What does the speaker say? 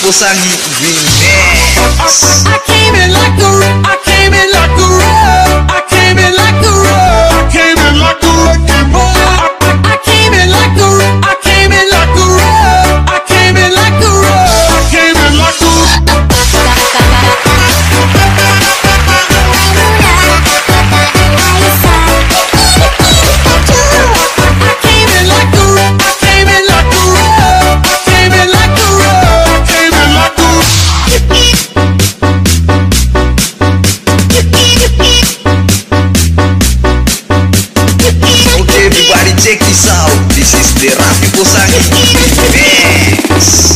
Posangi Remix. I came in like a rug. I came in like a rug. I came in like a rug. I came in like a wrecking ball. I came in like a rug. I came in like a rug. I came in like a rug. I came in like a Everybody check this out. This is the Raffi Posangi Remix.